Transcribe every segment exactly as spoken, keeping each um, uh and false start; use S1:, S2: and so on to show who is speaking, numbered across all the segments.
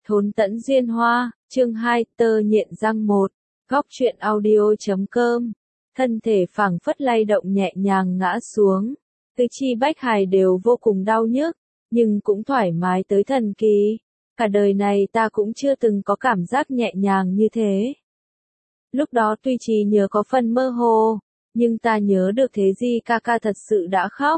S1: Thốn tẫn duyên hoa, chương hai, tơ nhện răng một, góc truyện audio.com. Thân thể phảng phất lay động nhẹ nhàng ngã xuống, tứ chi bách hài đều vô cùng đau nhức, nhưng cũng thoải mái tới thần kỳ. Cả đời này ta cũng chưa từng có cảm giác nhẹ nhàng như thế. Lúc đó tuy trí nhớ có phần mơ hồ, nhưng ta nhớ được thế gì ca ca thật sự đã khóc.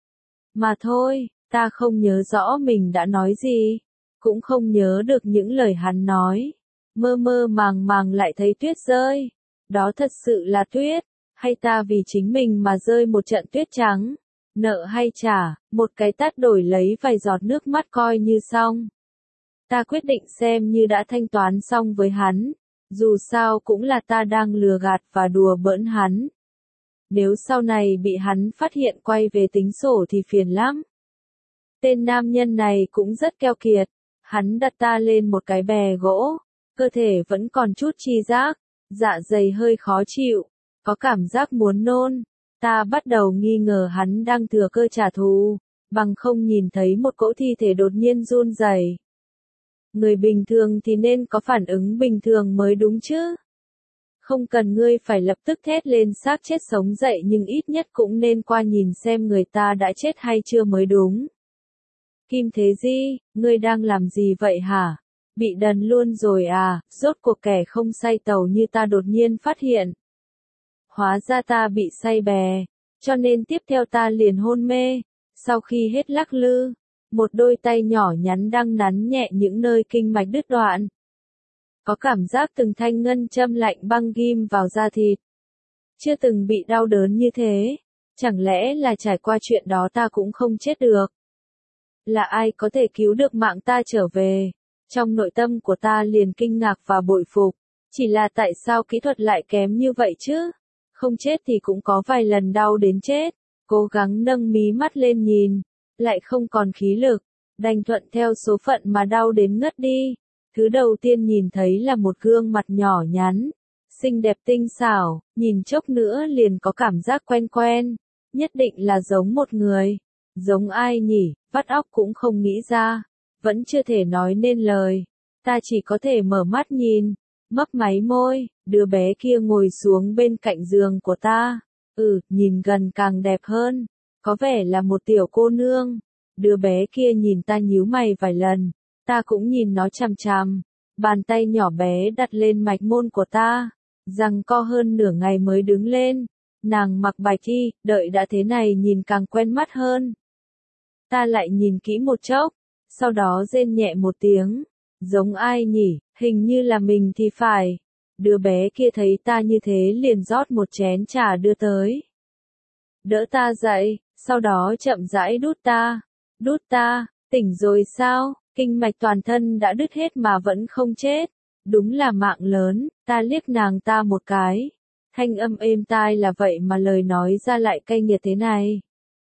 S1: Mà thôi, ta không nhớ rõ mình đã nói gì, cũng không nhớ được những lời hắn nói. Mơ mơ màng màng lại thấy tuyết rơi. Đó thật sự là tuyết, hay ta vì chính mình mà rơi một trận tuyết trắng? Nợ hay trả, một cái tát đổi lấy vài giọt nước mắt coi như xong. Ta quyết định xem như đã thanh toán xong với hắn, dù sao cũng là ta đang lừa gạt và đùa bỡn hắn. Nếu sau này bị hắn phát hiện quay về tính sổ thì phiền lắm. Tên nam nhân này cũng rất keo kiệt, hắn đặt ta lên một cái bè gỗ, cơ thể vẫn còn chút chi giác, dạ dày hơi khó chịu, có cảm giác muốn nôn. Ta bắt đầu nghi ngờ hắn đang thừa cơ trả thù, bằng không nhìn thấy một cỗ thi thể đột nhiên run rẩy. Người bình thường thì nên có phản ứng bình thường mới đúng chứ. Không cần ngươi phải lập tức thét lên xác chết sống dậy, nhưng ít nhất cũng nên qua nhìn xem người ta đã chết hay chưa mới đúng. Kim Thế Di, ngươi đang làm gì vậy hả? Bị đần luôn rồi à? Rốt cuộc kẻ không say tàu như ta đột nhiên phát hiện. Hóa ra ta bị say bè, cho nên tiếp theo ta liền hôn mê. Sau khi hết lắc lư, một đôi tay nhỏ nhắn đang nắn nhẹ những nơi kinh mạch đứt đoạn. Có cảm giác từng thanh ngân châm lạnh băng ghim vào da thịt. Chưa từng bị đau đớn như thế. Chẳng lẽ là trải qua chuyện đó ta cũng không chết được? Là ai có thể cứu được mạng ta trở về? Trong nội tâm của ta liền kinh ngạc và bội phục. Chỉ là tại sao kỹ thuật lại kém như vậy chứ? Không chết thì cũng có vài lần đau đến chết. Cố gắng nâng mí mắt lên nhìn, lại không còn khí lực, đành thuận theo số phận mà đau đến ngất đi. Thứ đầu tiên nhìn thấy là một gương mặt nhỏ nhắn, xinh đẹp tinh xảo, nhìn chốc nữa liền có cảm giác quen quen, nhất định là giống một người. Giống ai nhỉ, vắt óc cũng không nghĩ ra, vẫn chưa thể nói nên lời. Ta chỉ có thể mở mắt nhìn, mấp máy môi, đứa bé kia ngồi xuống bên cạnh giường của ta. Ừ, nhìn gần càng đẹp hơn, có vẻ là một tiểu cô nương. Đứa bé kia nhìn ta nhíu mày vài lần, ta cũng nhìn nó chằm chằm. Bàn tay nhỏ bé đặt lên mạch môn của ta, giằng co hơn nửa ngày mới đứng lên. Nàng mặc bạch y, đợi đã thế này nhìn càng quen mắt hơn. Ta lại nhìn kỹ một chốc, sau đó rên nhẹ một tiếng. Giống ai nhỉ, hình như là mình thì phải. Đứa bé kia thấy ta như thế liền rót một chén trà đưa tới. Đỡ ta dậy, sau đó chậm rãi đút ta. Đút ta, tỉnh rồi sao? Kinh mạch toàn thân đã đứt hết mà vẫn không chết. Đúng là mạng lớn, ta liếc nàng ta một cái. Thanh âm êm tai là vậy mà lời nói ra lại cay nghiệt thế này.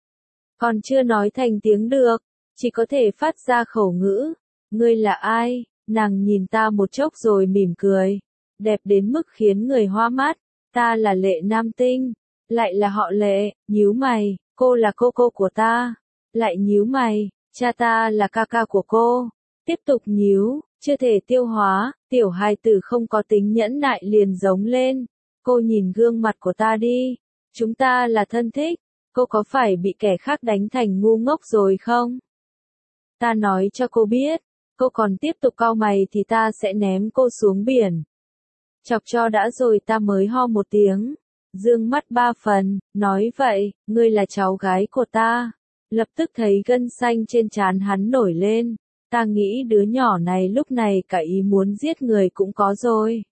S1: Còn chưa nói thành tiếng được, chỉ có thể phát ra khẩu ngữ. Ngươi là ai? Nàng nhìn ta một chốc rồi mỉm cười. Đẹp đến mức khiến người hoa mắt. Ta là Lệ Nam Tinh. Lại là họ Lệ, nhíu mày, cô là cô cô của ta. Lại nhíu mày, cha ta là ca ca của cô. Tiếp tục nhíu, chưa thể tiêu hóa, tiểu hài tử không có tính nhẫn nại liền giống lên. Cô nhìn gương mặt của ta đi. Chúng ta là thân thích. Cô có phải bị kẻ khác đánh thành ngu ngốc rồi không? Ta nói cho cô biết, cô còn tiếp tục cau mày thì ta sẽ ném cô xuống biển. Chọc cho đã rồi ta mới ho một tiếng, dương mắt ba phần, nói vậy, ngươi là cháu gái của ta. Lập tức thấy gân xanh trên trán hắn nổi lên, ta nghĩ đứa nhỏ này lúc này cả ý muốn giết người cũng có rồi.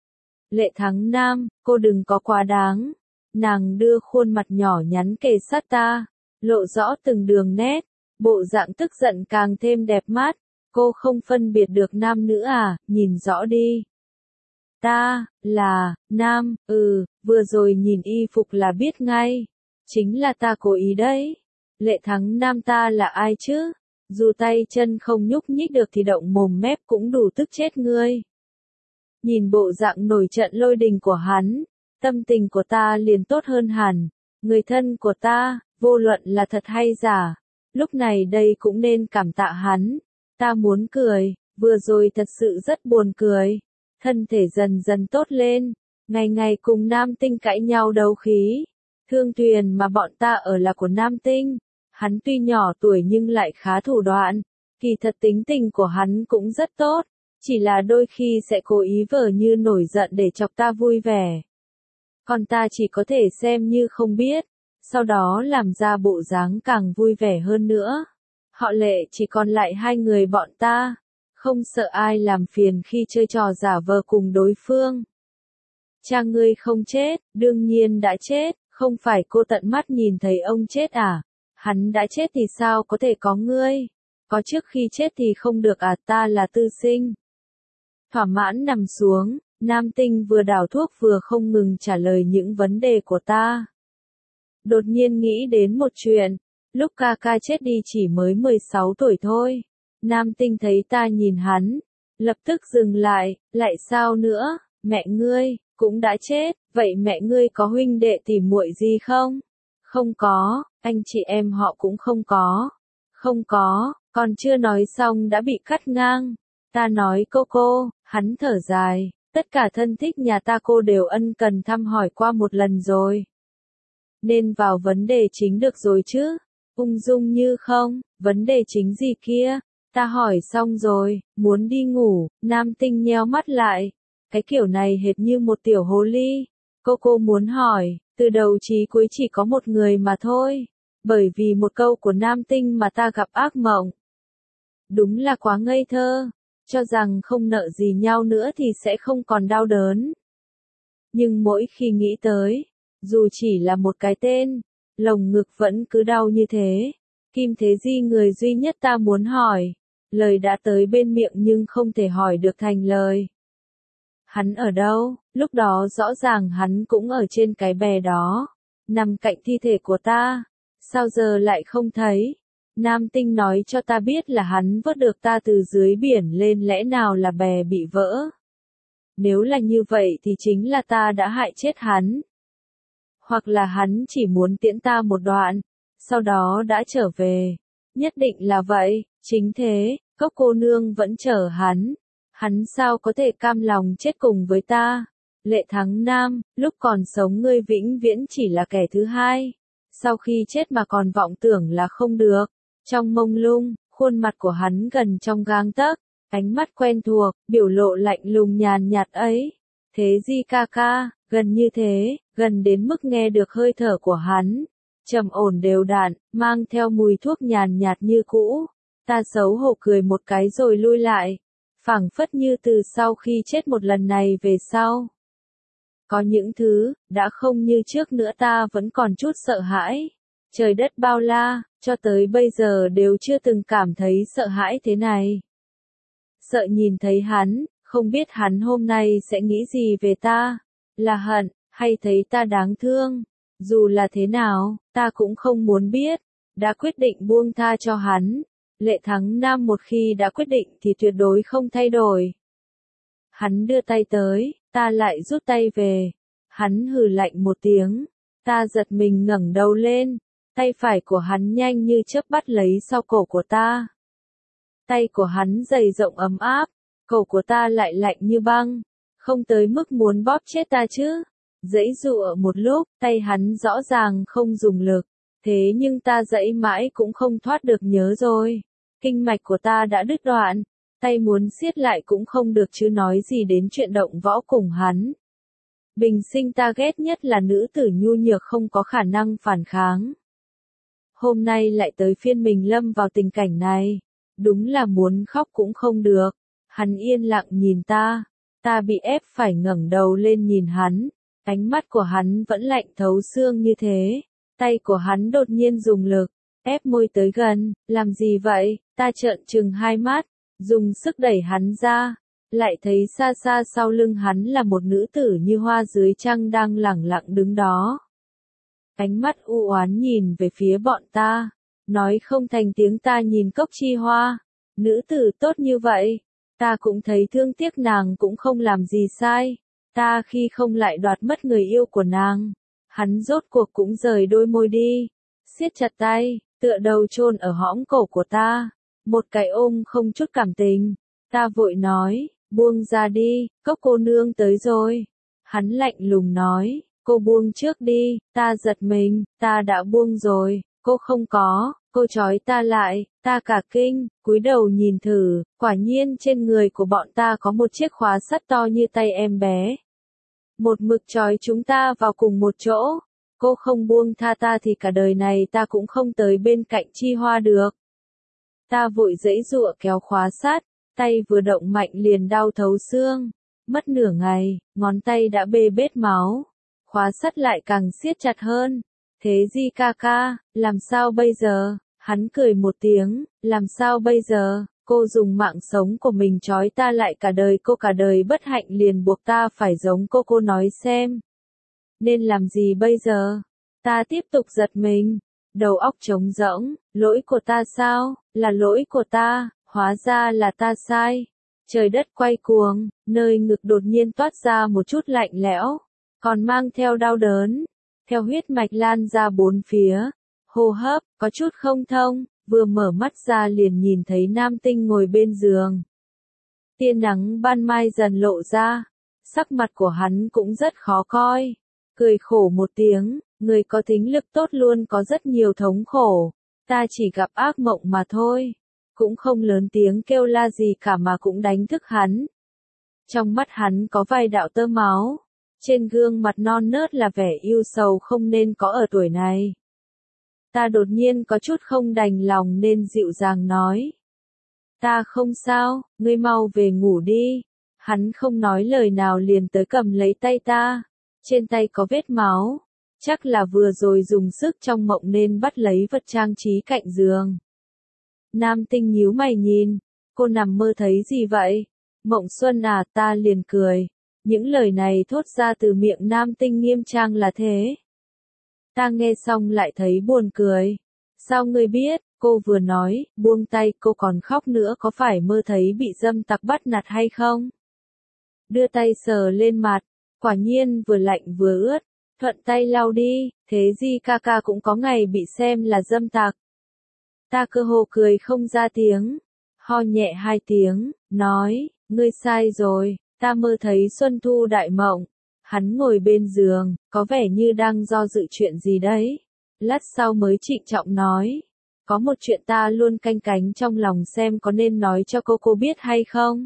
S1: Lệ Thắng Nam, cô đừng có quá đáng. Nàng đưa khuôn mặt nhỏ nhắn kề sát ta, lộ rõ từng đường nét, bộ dạng tức giận càng thêm đẹp mắt. Cô không phân biệt được nam nữ à, nhìn rõ đi. Ta, là, nam, ừ, vừa rồi nhìn y phục là biết ngay. Chính là ta cố ý đấy. Lệ Thắng Nam ta là ai chứ? Dù tay chân không nhúc nhích được thì động mồm mép cũng đủ tức chết ngươi. Nhìn bộ dạng nổi trận lôi đình của hắn, tâm tình của ta liền tốt hơn hẳn. Người thân của ta, vô luận là thật hay giả, lúc này đây cũng nên cảm tạ hắn. Ta muốn cười, Vừa rồi thật sự rất buồn cười. Thân thể dần dần tốt lên. Ngày ngày cùng Nam Tinh cãi nhau đấu khí. Thương thuyền mà bọn ta ở là của Nam Tinh. Hắn tuy nhỏ tuổi nhưng lại khá thủ đoạn. Kỳ thật tính tình của hắn cũng rất tốt. Chỉ là đôi khi sẽ cố ý vờ như nổi giận để chọc ta vui vẻ. Còn ta chỉ có thể xem như không biết. Sau đó làm ra bộ dáng càng vui vẻ hơn nữa. Họ Lệ chỉ còn lại hai người bọn ta. Không sợ ai làm phiền khi chơi trò giả vờ cùng đối phương. Cha ngươi không chết, đương nhiên đã chết, không phải cô tận mắt nhìn thấy ông chết à? Hắn đã chết thì sao có thể có ngươi? Có trước khi chết thì không được à, ta là tư sinh. Thỏa mãn nằm xuống, Nam Tinh vừa đảo thuốc vừa không ngừng trả lời những vấn đề của ta. Đột nhiên nghĩ đến một chuyện, lúc ca ca chết đi chỉ mới mười sáu tuổi thôi. Nam Tinh thấy ta nhìn hắn, lập tức dừng lại, lại sao nữa, mẹ ngươi, cũng đã chết, vậy mẹ ngươi có huynh đệ tỉ muội gì không? Không có, anh chị em họ cũng không có. Không có, còn chưa nói xong đã bị cắt ngang. Ta nói cô cô, hắn thở dài, tất cả thân thích nhà ta cô đều ân cần thăm hỏi qua một lần rồi. Nên vào vấn đề chính được rồi chứ, ung dung như không, vấn đề chính gì kia, ta hỏi xong rồi, muốn đi ngủ, Nam Tinh nheo mắt lại, cái kiểu này hệt như một tiểu hồ ly, cô cô muốn hỏi, từ đầu chí cuối chỉ có một người mà thôi, bởi vì một câu của Nam Tinh mà ta gặp ác mộng. Đúng là quá ngây thơ, cho rằng không nợ gì nhau nữa thì sẽ không còn đau đớn. Nhưng mỗi khi nghĩ tới, dù chỉ là một cái tên, lồng ngực vẫn cứ đau như thế. Kim Thế Di người duy nhất ta muốn hỏi, lời đã tới bên miệng nhưng không thể hỏi được thành lời. Hắn ở đâu? Lúc đó rõ ràng hắn cũng ở trên cái bè đó, nằm cạnh thi thể của ta, sao giờ lại không thấy? Nam Tinh nói cho ta biết là hắn vớt được ta từ dưới biển lên, lẽ nào là bè bị vỡ? Nếu là như vậy thì chính là ta đã hại chết hắn. Hoặc là hắn chỉ muốn tiễn ta một đoạn, sau đó đã trở về. Nhất định là vậy, chính thế, Cốc cô nương vẫn chờ hắn. Hắn sao có thể cam lòng chết cùng với ta? Lệ Thắng Nam, lúc còn sống ngươi vĩnh viễn chỉ là kẻ thứ hai. Sau khi chết mà còn vọng tưởng là không được. Trong mông lung, khuôn mặt của hắn gần trong gang tấc, ánh mắt quen thuộc, biểu lộ lạnh lùng nhàn nhạt ấy. Thế Di ca ca, gần như thế, gần đến mức nghe được hơi thở của hắn. Trầm ổn đều đặn, mang theo mùi thuốc nhàn nhạt như cũ. Ta xấu hổ cười một cái rồi lui lại. Phảng phất như từ sau khi chết một lần này về sau. Có những thứ, đã không như trước nữa, ta vẫn còn chút sợ hãi. Trời đất bao la, cho tới bây giờ đều chưa từng cảm thấy sợ hãi thế này. Sợ nhìn thấy hắn, không biết hắn hôm nay sẽ nghĩ gì về ta, là hận, hay thấy ta đáng thương. Dù là thế nào, ta cũng không muốn biết, đã quyết định buông tha cho hắn. Lệ Thắng Nam một khi đã quyết định thì tuyệt đối không thay đổi. Hắn đưa tay tới, ta lại rút tay về. Hắn hừ lạnh một tiếng, ta giật mình ngẩng đầu lên. Tay phải của hắn nhanh như chớp bắt lấy sau cổ của ta. Tay của hắn dày rộng ấm áp, cổ của ta lại lạnh như băng, không tới mức muốn bóp chết ta chứ. Giãy giụa một lúc, tay hắn rõ ràng không dùng lực, thế nhưng ta giãy mãi cũng không thoát được, nhớ rồi. Kinh mạch của ta đã đứt đoạn, tay muốn siết lại cũng không được chứ nói gì đến chuyện động võ cùng hắn. Bình sinh ta ghét nhất là nữ tử nhu nhược không có khả năng phản kháng. Hôm nay lại tới phiên mình lâm vào tình cảnh này, đúng là muốn khóc cũng không được. Hắn yên lặng nhìn ta, ta bị ép phải ngẩng đầu lên nhìn hắn, ánh mắt của hắn vẫn lạnh thấu xương như thế. Tay của hắn đột nhiên dùng lực, ép môi tới gần, làm gì vậy? Ta trợn trừng hai mắt, dùng sức đẩy hắn ra, lại thấy xa xa sau lưng hắn là một nữ tử như hoa dưới trăng đang lẳng lặng đứng đó. Ánh mắt u oán nhìn về phía bọn ta, nói không thành tiếng. Ta nhìn Cốc Chi Hoa, nữ tử tốt như vậy, ta cũng thấy thương tiếc nàng cũng không làm gì sai, ta khi không lại đoạt mất người yêu của nàng. Hắn rốt cuộc cũng rời đôi môi đi, siết chặt tay, tựa đầu chôn ở hõm cổ của ta, một cái ôm không chút cảm tình. Ta vội nói, buông ra đi, Cốc cô nương tới rồi. Hắn lạnh lùng nói, cô buông trước đi, ta giật mình, ta đã buông rồi, cô không có, cô trói ta lại, ta cả kinh, cúi đầu nhìn thử, quả nhiên trên người của bọn ta có một chiếc khóa sắt to như tay em bé. Một mực trói chúng ta vào cùng một chỗ, cô không buông tha ta thì cả đời này ta cũng không tới bên cạnh Chi Hoa được. Ta vội giãy giụa kéo khóa sắt, tay vừa động mạnh liền đau thấu xương. Mất nửa ngày, ngón tay đã bê bết máu. Khóa sắt lại càng siết chặt hơn. Thế Di ca ca, làm sao bây giờ? Hắn cười một tiếng, làm sao bây giờ? Cô dùng mạng sống của mình trói ta lại cả đời, cô cả đời bất hạnh liền buộc ta phải giống cô, cô nói xem. Nên làm gì bây giờ? Ta tiếp tục giật mình. Đầu óc trống rỗng, lỗi của ta sao? Là lỗi của ta, hóa ra là ta sai. Trời đất quay cuồng, nơi ngực đột nhiên toát ra một chút lạnh lẽo, còn mang theo đau đớn, theo huyết mạch lan ra bốn phía, hô hấp, có chút không thông, vừa mở mắt ra liền nhìn thấy Nam Tinh ngồi bên giường. Tia nắng ban mai dần lộ ra, sắc mặt của hắn cũng rất khó coi, cười khổ một tiếng, người có thính lực tốt luôn có rất nhiều thống khổ, ta chỉ gặp ác mộng mà thôi. Cũng không lớn tiếng kêu la gì cả mà cũng đánh thức hắn. Trong mắt hắn có vài đạo tơ máu, trên gương mặt non nớt là vẻ yêu sầu không nên có ở tuổi này. Ta đột nhiên có chút không đành lòng nên dịu dàng nói. Ta không sao, ngươi mau về ngủ đi. Hắn không nói lời nào liền tới cầm lấy tay ta. Trên tay có vết máu, chắc là vừa rồi dùng sức trong mộng nên bắt lấy vật trang trí cạnh giường. Nam Tinh nhíu mày nhìn, cô nằm mơ thấy gì vậy? Mộng xuân à, ta liền cười. Những lời này thốt ra từ miệng Nam Tinh nghiêm trang là thế. Ta nghe xong lại thấy buồn cười. Sao ngươi biết? Cô vừa nói, buông tay, cô còn khóc nữa, có phải mơ thấy bị dâm tặc bắt nạt hay không? Đưa tay sờ lên mặt, quả nhiên vừa lạnh vừa ướt, thuận tay lau đi, thế Di ca ca cũng có ngày bị xem là dâm tặc. Ta cơ hồ cười không ra tiếng, ho nhẹ hai tiếng, nói, ngươi sai rồi, ta mơ thấy Xuân Thu đại mộng. Hắn ngồi bên giường, có vẻ như đang do dự chuyện gì đấy. Lát sau mới trịnh trọng nói, có một chuyện ta luôn canh cánh trong lòng xem có nên nói cho cô cô biết hay không.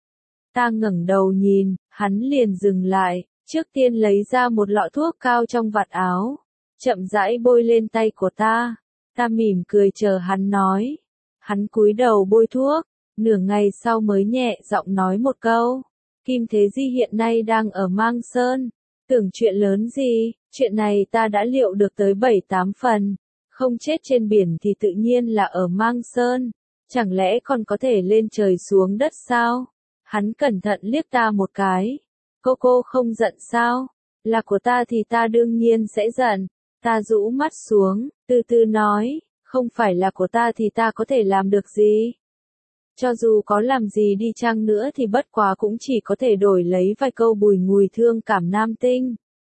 S1: Ta ngẩng đầu nhìn, hắn liền dừng lại, trước tiên lấy ra một lọ thuốc cao trong vạt áo, chậm rãi bôi lên tay của ta. Ta mỉm cười chờ hắn nói. Hắn cúi đầu bôi thuốc, nửa ngày sau mới nhẹ giọng nói một câu. Kim Thế Di hiện nay đang ở Mang Sơn. Tưởng chuyện lớn gì, chuyện này ta đã liệu được tới bảy tám phần. Không chết trên biển thì tự nhiên là ở Mang Sơn. Chẳng lẽ còn có thể lên trời xuống đất sao? Hắn cẩn thận liếc ta một cái. Cô cô không giận sao? Là của ta thì ta đương nhiên sẽ giận. Ta rũ mắt xuống, từ từ nói, không phải là của ta thì ta có thể làm được gì? Cho dù có làm gì đi chăng nữa thì bất quá cũng chỉ có thể đổi lấy vài câu bùi ngùi thương cảm Nam Tinh.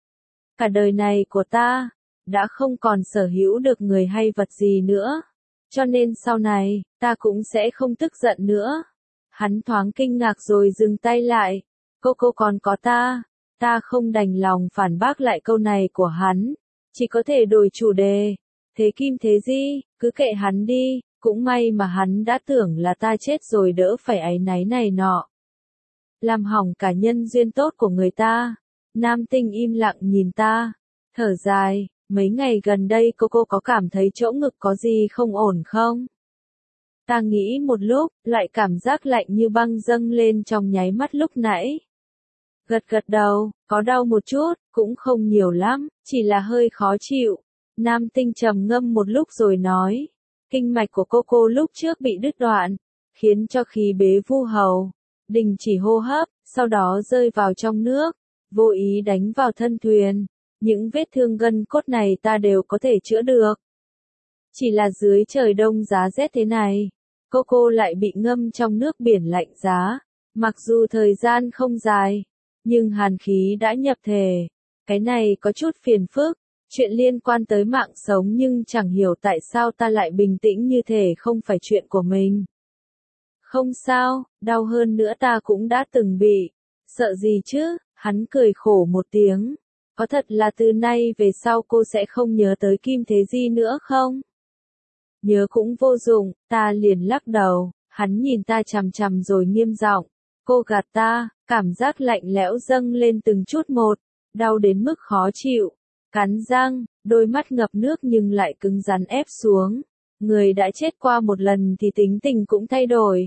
S1: Cả đời này của ta, đã không còn sở hữu được người hay vật gì nữa. Cho nên sau này, ta cũng sẽ không tức giận nữa. Hắn thoáng kinh ngạc rồi dừng tay lại. Cô cô còn có ta. Ta không đành lòng phản bác lại câu này của hắn. Chỉ có thể đổi chủ đề. Thế Kim Thế Di, cứ kệ hắn đi. Cũng may mà hắn đã tưởng là ta chết rồi đỡ phải áy náy này nọ. Làm hỏng cả nhân duyên tốt của người ta. Nam Tinh im lặng nhìn ta. Thở dài, mấy ngày gần đây cô cô có cảm thấy chỗ ngực có gì không ổn không? Ta nghĩ một lúc, lại cảm giác lạnh như băng dâng lên trong nháy mắt lúc nãy. Gật gật đầu, có đau một chút, cũng không nhiều lắm, chỉ là hơi khó chịu. Nam Tinh trầm ngâm một lúc rồi nói. Kinh mạch của cô cô lúc trước bị đứt đoạn, khiến cho khí bế vu hầu, đình chỉ hô hấp, sau đó rơi vào trong nước, vô ý đánh vào thân thuyền. Những vết thương gân cốt này ta đều có thể chữa được. Chỉ là dưới trời đông giá rét thế này, cô cô lại bị ngâm trong nước biển lạnh giá. Mặc dù thời gian không dài, nhưng hàn khí đã nhập thể. Cái này có chút phiền phức. Chuyện liên quan tới mạng sống nhưng chẳng hiểu tại sao ta lại bình tĩnh như thể không phải chuyện của mình. Không sao, đau hơn nữa ta cũng đã từng bị. Sợ gì chứ, hắn cười khổ một tiếng. Có thật là từ nay về sau cô sẽ không nhớ tới Kim Thế Di nữa không? Nhớ cũng vô dụng, ta liền lắc đầu, hắn nhìn ta chằm chằm rồi nghiêm giọng. Cô gạt ta, cảm giác lạnh lẽo dâng lên từng chút một, đau đến mức khó chịu. Cắn răng, đôi mắt ngập nước nhưng lại cứng rắn ép xuống. Người đã chết qua một lần thì tính tình cũng thay đổi.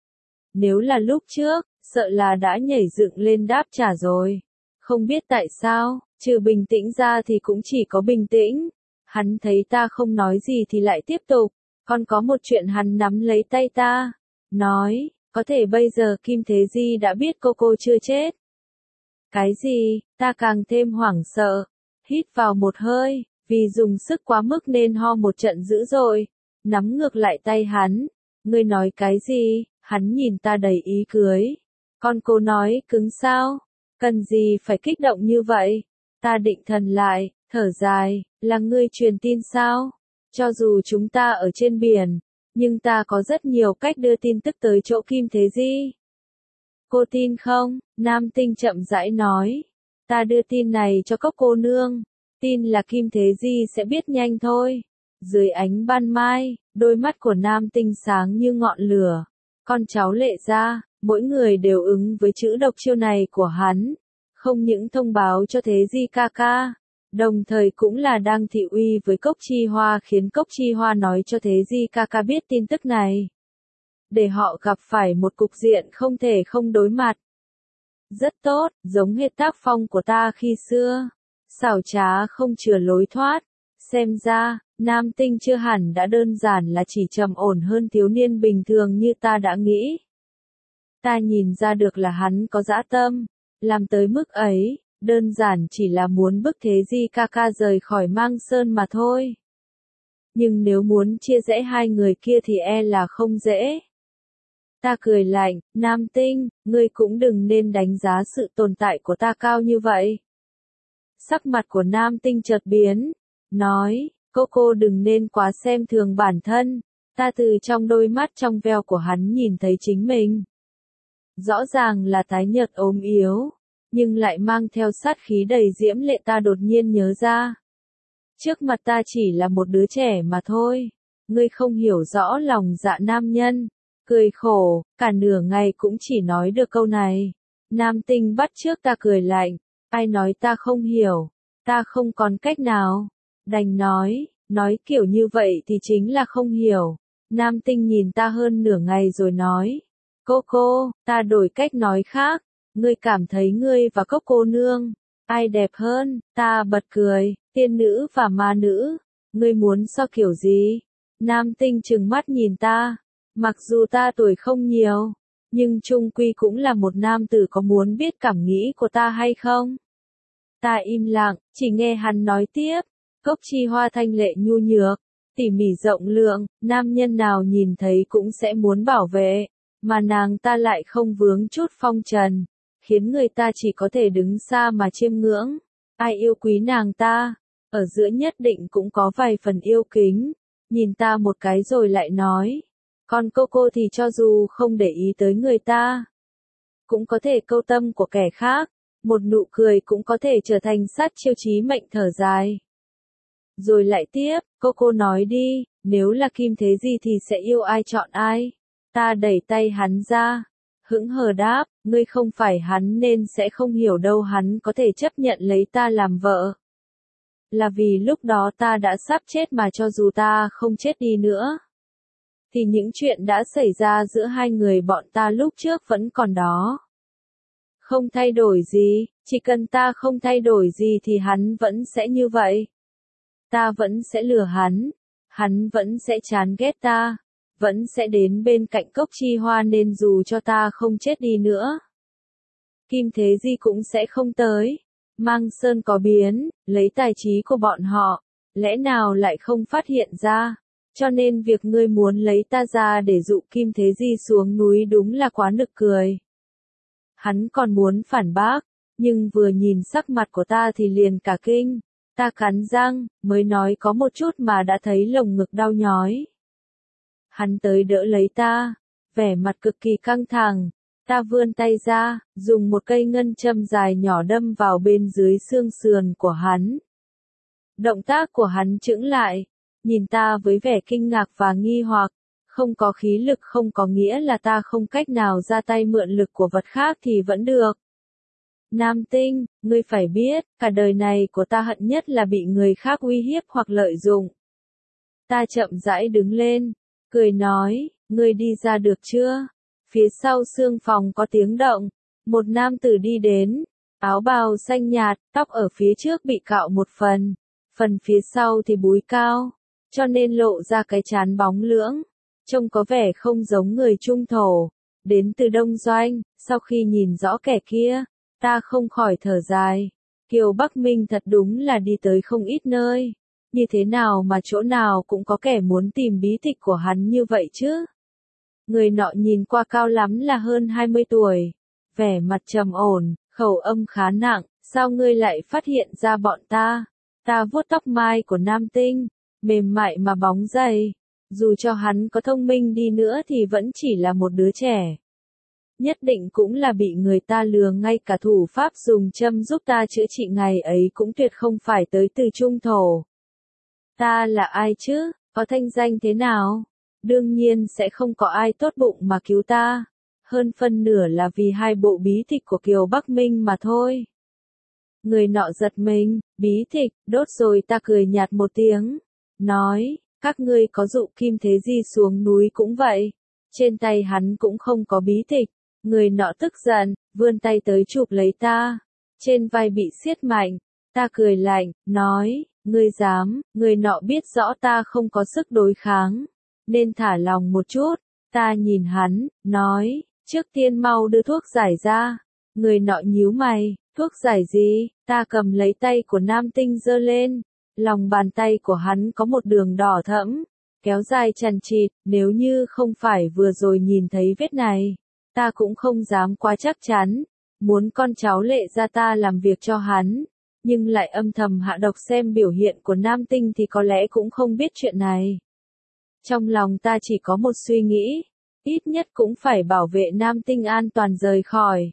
S1: Nếu là lúc trước, sợ là đã nhảy dựng lên đáp trả rồi. Không biết tại sao, trừ bình tĩnh ra thì cũng chỉ có bình tĩnh. Hắn thấy ta không nói gì thì lại tiếp tục. Còn có một chuyện hắn nắm lấy tay ta. Nói, có thể bây giờ Kim Thế Di đã biết cô cô chưa chết. Cái gì, ta càng thêm hoảng sợ. Hít vào một hơi, vì dùng sức quá mức nên ho một trận dữ dội. Nắm ngược lại tay hắn. Ngươi nói cái gì? Hắn nhìn ta đầy ý cưới. Con cô nói cứng sao? Cần gì phải kích động như vậy? Ta định thần lại, thở dài, là ngươi truyền tin sao? Cho dù chúng ta ở trên biển, nhưng ta có rất nhiều cách đưa tin tức tới chỗ Kim Thế Di. Cô tin không? Nam Tinh chậm rãi nói. Ta đưa tin này cho các cô nương. Tin là Kim Thế Di sẽ biết nhanh thôi. Dưới ánh ban mai, đôi mắt của Nam Tinh sáng như ngọn lửa. Con cháu Lệ gia, mỗi người đều ứng với chữ độc chiêu này của hắn. Không những thông báo cho Thế Di ca ca, đồng thời cũng là đang thị uy với Cốc Chi Hoa khiến Cốc Chi Hoa nói cho Thế Di ca ca biết tin tức này. Để họ gặp phải một cục diện không thể không đối mặt. Rất tốt, giống hệt tác phong của ta khi xưa. Xảo trá không chừa lối thoát. Xem ra, Nam Tinh chưa hẳn đã đơn giản là chỉ trầm ổn hơn thiếu niên bình thường như ta đã nghĩ. Ta nhìn ra được là hắn có dã tâm. Làm tới mức ấy, đơn giản chỉ là muốn bức Thế Di ca ca rời khỏi Mang Sơn mà thôi. Nhưng nếu muốn chia rẽ hai người kia thì e là không dễ. Ta cười lạnh, Nam Tinh, ngươi cũng đừng nên đánh giá sự tồn tại của ta cao như vậy. Sắc mặt của Nam Tinh chợt biến, nói, cô cô đừng nên quá xem thường bản thân. Ta từ trong đôi mắt trong veo của hắn nhìn thấy chính mình. Rõ ràng là tái nhợt ốm yếu, nhưng lại mang theo sát khí đầy diễm lệ. Ta đột nhiên nhớ ra. Trước mặt ta chỉ là một đứa trẻ mà thôi. Ngươi không hiểu rõ lòng dạ nam nhân. Cười khổ, cả nửa ngày cũng chỉ nói được câu này. Nam Tinh bắt chước ta cười lạnh. Ai nói ta không hiểu, ta không còn cách nào. Đành nói, nói kiểu như vậy thì chính là không hiểu. Nam Tinh nhìn ta hơn nửa ngày rồi nói. Cô cô, ta đổi cách nói khác. Ngươi cảm thấy ngươi và Cốc cô nương, ai đẹp hơn? Ta bật cười, tiên nữ và ma nữ. Ngươi muốn so kiểu gì? Nam Tinh trừng mắt nhìn ta. Mặc dù ta tuổi không nhiều, nhưng chung quy cũng là một nam tử, có muốn biết cảm nghĩ của ta hay không? Ta im lặng, chỉ nghe hắn nói tiếp. Cốc Chi Hoa thanh lệ nhu nhược, tỉ mỉ rộng lượng, nam nhân nào nhìn thấy cũng sẽ muốn bảo vệ, mà nàng ta lại không vướng chút phong trần, khiến người ta chỉ có thể đứng xa mà chiêm ngưỡng. Ai yêu quý nàng ta, ở giữa nhất định cũng có vài phần yêu kính. Nhìn ta một cái rồi lại nói. Còn cô cô thì cho dù không để ý tới người ta, cũng có thể câu tâm của kẻ khác. Một nụ cười cũng có thể trở thành sát chiêu chí mệnh. Thở dài. Rồi lại tiếp, cô cô nói đi, nếu là Kim Thế Di thì sẽ yêu ai chọn ai? Ta đẩy tay hắn ra. Hững hờ đáp, ngươi không phải hắn nên sẽ không hiểu đâu. Hắn có thể chấp nhận lấy ta làm vợ. Là vì lúc đó ta đã sắp chết, mà cho dù ta không chết đi nữa, thì những chuyện đã xảy ra giữa hai người bọn ta lúc trước vẫn còn đó. Không thay đổi gì, chỉ cần ta không thay đổi gì thì hắn vẫn sẽ như vậy. Ta vẫn sẽ lừa hắn, hắn vẫn sẽ chán ghét ta, vẫn sẽ đến bên cạnh Cốc Chi Hoa, nên dù cho ta không chết đi nữa, Kim Thế Di cũng sẽ không tới. Mang Sơn có biến, lấy tài trí của bọn họ, lẽ nào lại không phát hiện ra? Cho nên việc ngươi muốn lấy ta ra để dụ Kim Thế Di xuống núi đúng là quá nực cười. Hắn còn muốn phản bác, nhưng vừa nhìn sắc mặt của ta thì liền cả kinh. Ta cắn răng, mới nói có một chút mà đã thấy lồng ngực đau nhói. Hắn tới đỡ lấy ta, vẻ mặt cực kỳ căng thẳng. Ta vươn tay ra, dùng một cây ngân châm dài nhỏ đâm vào bên dưới xương sườn của hắn. Động tác của hắn chững lại, nhìn ta với vẻ kinh ngạc và nghi hoặc, không có khí lực không có nghĩa là ta không cách nào ra tay mượn lực của vật khác thì vẫn được. Nam Tinh, ngươi phải biết, cả đời này của ta hận nhất là bị người khác uy hiếp hoặc lợi dụng. Ta chậm rãi đứng lên, cười nói, ngươi đi ra được chưa? Phía sau xương phòng có tiếng động, một nam tử đi đến, áo bào xanh nhạt, tóc ở phía trước bị cạo một phần, phần phía sau thì búi cao, cho nên lộ ra cái trán bóng lưỡng, trông có vẻ không giống người Trung Thổ, đến từ Đông Doanh. Sau khi nhìn rõ kẻ kia, ta không khỏi thở dài, Kiều Bắc Minh thật đúng là đi tới không ít nơi, như thế nào mà chỗ nào cũng có kẻ muốn tìm bí tịch của hắn như vậy chứ? Người nọ nhìn qua cao lắm là hơn hai mươi tuổi, vẻ mặt trầm ổn, khẩu âm khá nặng, sao ngươi lại phát hiện ra bọn ta? Ta vuốt tóc mai của Nam Tinh, mềm mại mà bóng dày, dù cho hắn có thông minh đi nữa thì vẫn chỉ là một đứa trẻ. Nhất định cũng là bị người ta lừa, ngay cả thủ pháp dùng châm giúp ta chữa trị ngày ấy cũng tuyệt không phải tới từ Trung Thổ. Ta là ai chứ, có thanh danh thế nào? Đương nhiên sẽ không có ai tốt bụng mà cứu ta, hơn phân nửa là vì hai bộ bí tịch của Kiều Bắc Minh mà thôi. Người nọ giật mình, bí tịch, đốt rồi. Ta cười nhạt một tiếng, nói, các ngươi có dụ kim thế gì xuống núi cũng vậy. Trên tay hắn cũng không có bí tịch. Người nọ tức giận, vươn tay tới chụp lấy ta, trên vai bị siết mạnh. Ta cười lạnh, nói, ngươi dám? Người nọ biết rõ ta không có sức đối kháng, nên thả lòng một chút. Ta nhìn hắn, nói, trước tiên mau đưa thuốc giải ra. Người nọ nhíu mày, thuốc giải gì? Ta cầm lấy tay của Nam Tinh giơ lên, lòng bàn tay của hắn có một đường đỏ thẫm, kéo dài chằng chịt. Nếu như không phải vừa rồi nhìn thấy vết này, ta cũng không dám quá chắc chắn, muốn con cháu Lệ gia ta làm việc cho hắn, nhưng lại âm thầm hạ độc. Xem biểu hiện của Nam Tinh thì có lẽ cũng không biết chuyện này. Trong lòng ta chỉ có một suy nghĩ, ít nhất cũng phải bảo vệ Nam Tinh an toàn rời khỏi.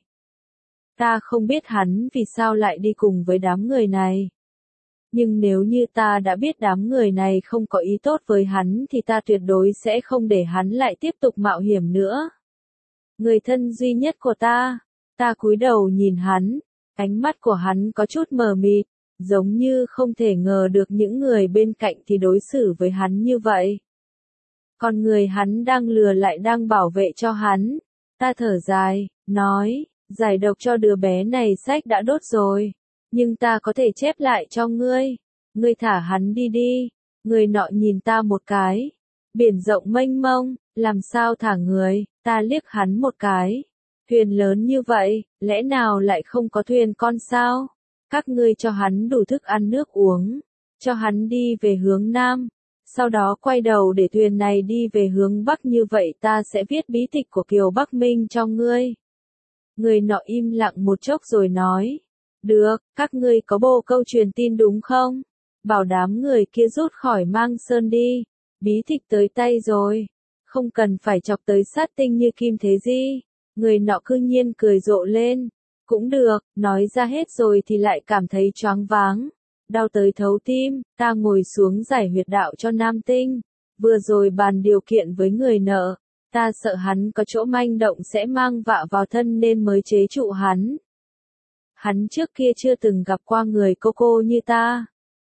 S1: Ta không biết hắn vì sao lại đi cùng với đám người này. Nhưng nếu như ta đã biết đám người này không có ý tốt với hắn thì ta tuyệt đối sẽ không để hắn lại tiếp tục mạo hiểm nữa. Người thân duy nhất của ta, ta cúi đầu nhìn hắn, ánh mắt của hắn có chút mờ mịt, giống như không thể ngờ được những người bên cạnh thì đối xử với hắn như vậy. Còn người hắn đang lừa lại đang bảo vệ cho hắn. Ta thở dài, nói, giải độc cho đứa bé này sách đã đốt rồi, nhưng ta có thể chép lại cho ngươi. Ngươi thả hắn đi đi. Người nọ nhìn ta một cái. Biển rộng mênh mông, làm sao thả người? Ta liếc hắn một cái. Thuyền lớn như vậy, lẽ nào lại không có thuyền con sao? Các ngươi cho hắn đủ thức ăn nước uống, cho hắn đi về hướng Nam, sau đó quay đầu để thuyền này đi về hướng Bắc, như vậy ta sẽ viết bí tịch của Kiều Bắc Minh cho ngươi. Người nọ im lặng một chốc rồi nói, được, các ngươi có bộ câu truyền tin đúng không? Bảo đám người kia rút khỏi Mang Sơn đi, bí tịch tới tay rồi, không cần phải chọc tới sát tinh như Kim Thế Di. Người nọ cư nhiên cười rộ lên, cũng được, nói ra hết rồi thì lại cảm thấy choáng váng, đau tới thấu tim. Ta ngồi xuống giải huyệt đạo cho Nam Tinh, vừa rồi bàn điều kiện với người nợ, ta sợ hắn có chỗ manh động sẽ mang vạ vào thân nên mới chế trụ hắn. Hắn trước kia chưa từng gặp qua người cô cô như ta,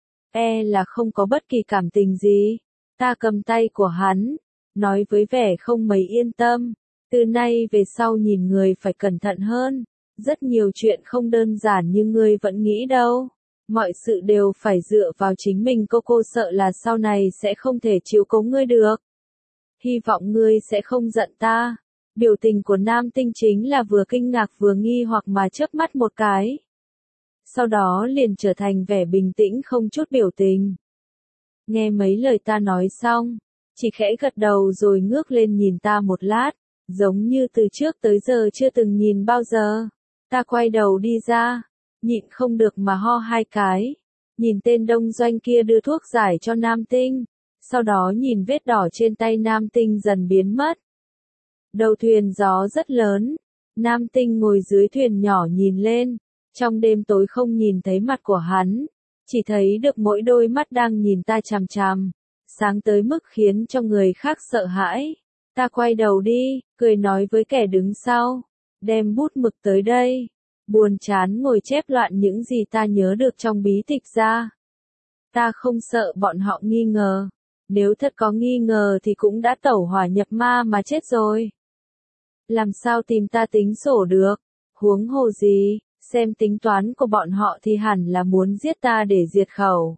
S1: e là không có bất kỳ cảm tình gì. Ta cầm tay của hắn, nói với vẻ không mấy yên tâm, từ nay về sau nhìn người phải cẩn thận hơn, rất nhiều chuyện không đơn giản như ngươi vẫn nghĩ đâu. Mọi sự đều phải dựa vào chính mình. Cô cô sợ là sau này sẽ không thể chiếu cố ngươi được. Hy vọng ngươi sẽ không giận ta. Biểu tình của Nam Tinh chính là vừa kinh ngạc vừa nghi hoặc mà chớp mắt một cái. Sau đó liền trở thành vẻ bình tĩnh không chút biểu tình. Nghe mấy lời ta nói xong, chỉ khẽ gật đầu rồi ngước lên nhìn ta một lát, giống như từ trước tới giờ chưa từng nhìn bao giờ. Ta quay đầu đi ra, nhịn không được mà ho hai cái, nhìn tên Đông Doanh kia đưa thuốc giải cho Nam Tinh, sau đó nhìn vết đỏ trên tay Nam Tinh dần biến mất. Đầu thuyền gió rất lớn, Nam Tinh ngồi dưới thuyền nhỏ nhìn lên, trong đêm tối không nhìn thấy mặt của hắn, chỉ thấy được mỗi đôi mắt đang nhìn ta chằm chằm, sáng tới mức khiến cho người khác sợ hãi. Ta quay đầu đi, cười nói với kẻ đứng sau, đem bút mực tới đây, buồn chán ngồi chép loạn những gì ta nhớ được trong bí tịch ra. Ta không sợ bọn họ nghi ngờ, nếu thật có nghi ngờ thì cũng đã tẩu hỏa nhập ma mà chết rồi. Làm sao tìm ta tính sổ được, huống hồ gì, xem tính toán của bọn họ thì hẳn là muốn giết ta để diệt khẩu.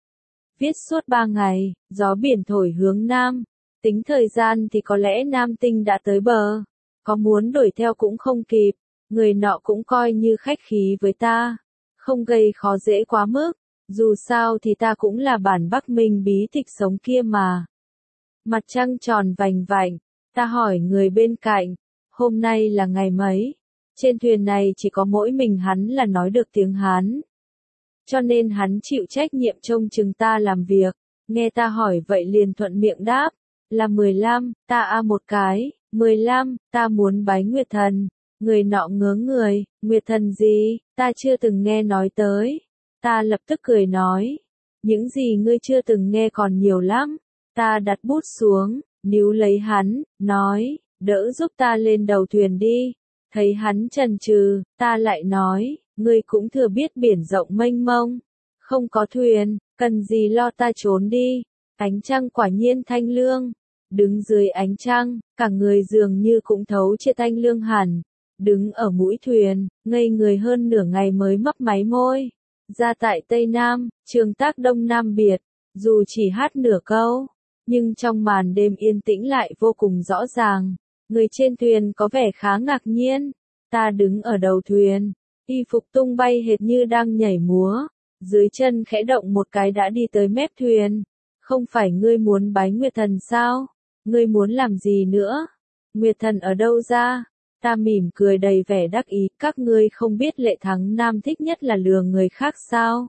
S1: Viết suốt ba ngày, gió biển thổi hướng nam, tính thời gian thì có lẽ Nam Tinh đã tới bờ, có muốn đuổi theo cũng không kịp, người nọ cũng coi như khách khí với ta, không gây khó dễ quá mức, dù sao thì ta cũng là bản Bắc Minh bí tịch sống kia mà. Mặt trăng tròn vành vạnh, ta hỏi người bên cạnh, hôm nay là ngày mấy? Trên thuyền này chỉ có mỗi mình hắn là nói được tiếng Hán. Cho nên hắn chịu trách nhiệm trông chừng ta làm việc, nghe ta hỏi vậy liền thuận miệng đáp, là mười lăm, ta a một cái, mười lăm, ta muốn bái Nguyệt Thần. Người nọ ngớ người, Nguyệt Thần gì, ta chưa từng nghe nói tới. Ta lập tức cười nói, những gì ngươi chưa từng nghe còn nhiều lắm. Ta đặt bút xuống, níu lấy hắn, nói, đỡ giúp ta lên đầu thuyền đi. Thấy hắn chần chừ, ta lại nói, ngươi cũng thừa biết biển rộng mênh mông, không có thuyền, cần gì lo, ta trốn đi. Ánh trăng quả nhiên thanh lương, đứng dưới ánh trăng, cả người dường như cũng thấu chia thanh lương hẳn, đứng ở mũi thuyền, ngây người hơn nửa ngày mới mấp máy môi. Ra tại Tây Nam, Trường Tác Đông Nam biệt, dù chỉ hát nửa câu, nhưng trong màn đêm yên tĩnh lại vô cùng rõ ràng. Người trên thuyền có vẻ khá ngạc nhiên, ta đứng ở đầu thuyền, y phục tung bay hệt như đang nhảy múa, dưới chân khẽ động một cái đã đi tới mép thuyền. Không phải ngươi muốn bái Nguyệt Thần sao? Ngươi muốn làm gì nữa? Nguyệt Thần ở đâu ra? Ta mỉm cười đầy vẻ đắc ý, các ngươi không biết Lệ Thắng Nam thích nhất là lừa người khác sao?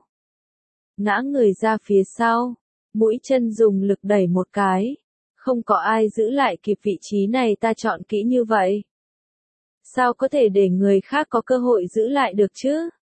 S1: Ngã người ra phía sau, mũi chân dùng lực đẩy một cái. Không có ai giữ lại kịp vị trí này, ta chọn kỹ như vậy. Sao có thể để người khác có cơ hội giữ lại được chứ?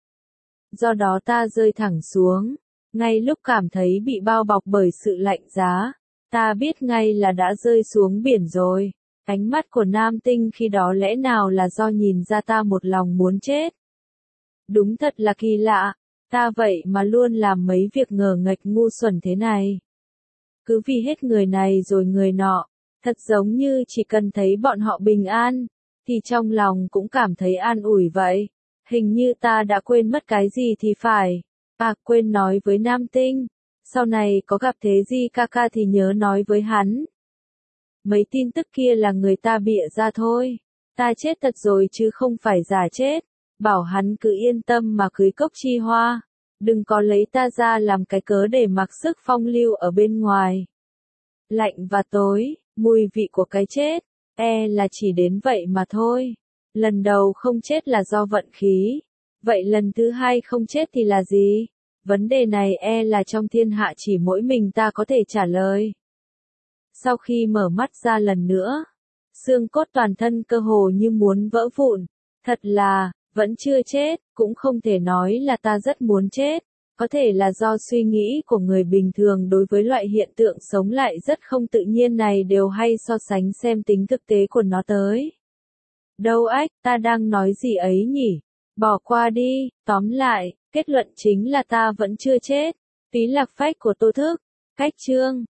S1: Do đó ta rơi thẳng xuống, ngay lúc cảm thấy bị bao bọc bởi sự lạnh giá, ta biết ngay là đã rơi xuống biển rồi. Ánh mắt của Nam Tinh khi đó lẽ nào là do nhìn ra ta một lòng muốn chết? Đúng thật là kỳ lạ, ta vậy mà luôn làm mấy việc ngờ nghệch ngu xuẩn thế này. Cứ vì hết người này rồi người nọ, thật giống như chỉ cần thấy bọn họ bình an, thì trong lòng cũng cảm thấy an ủi vậy. Hình như ta đã quên mất cái gì thì phải. À, quên nói với Nam Tinh, sau này có gặp thế gì ca ca thì nhớ nói với hắn. Mấy tin tức kia là người ta bịa ra thôi. Ta chết thật rồi chứ không phải giả chết. Bảo hắn cứ yên tâm mà cưới Cốc Chi Hoa. Đừng có lấy ta ra làm cái cớ để mặc sức phong lưu ở bên ngoài. Lạnh và tối, mùi vị của cái chết, e là chỉ đến vậy mà thôi. Lần đầu không chết là do vận khí. Vậy lần thứ hai không chết thì là gì? Vấn đề này e là trong thiên hạ chỉ mỗi mình ta có thể trả lời. Sau khi mở mắt ra lần nữa, xương cốt toàn thân cơ hồ như muốn vỡ vụn. Thật là, vẫn chưa chết, cũng không thể nói là ta rất muốn chết. Có thể là do suy nghĩ của người bình thường đối với loại hiện tượng sống lại rất không tự nhiên này đều hay so sánh xem tính thực tế của nó tới. Đâu ách, ta đang nói gì ấy nhỉ? Bỏ qua đi, tóm lại, kết luận chính là ta vẫn chưa chết. Túy Lạc Phách của Tô Thức, cách chương.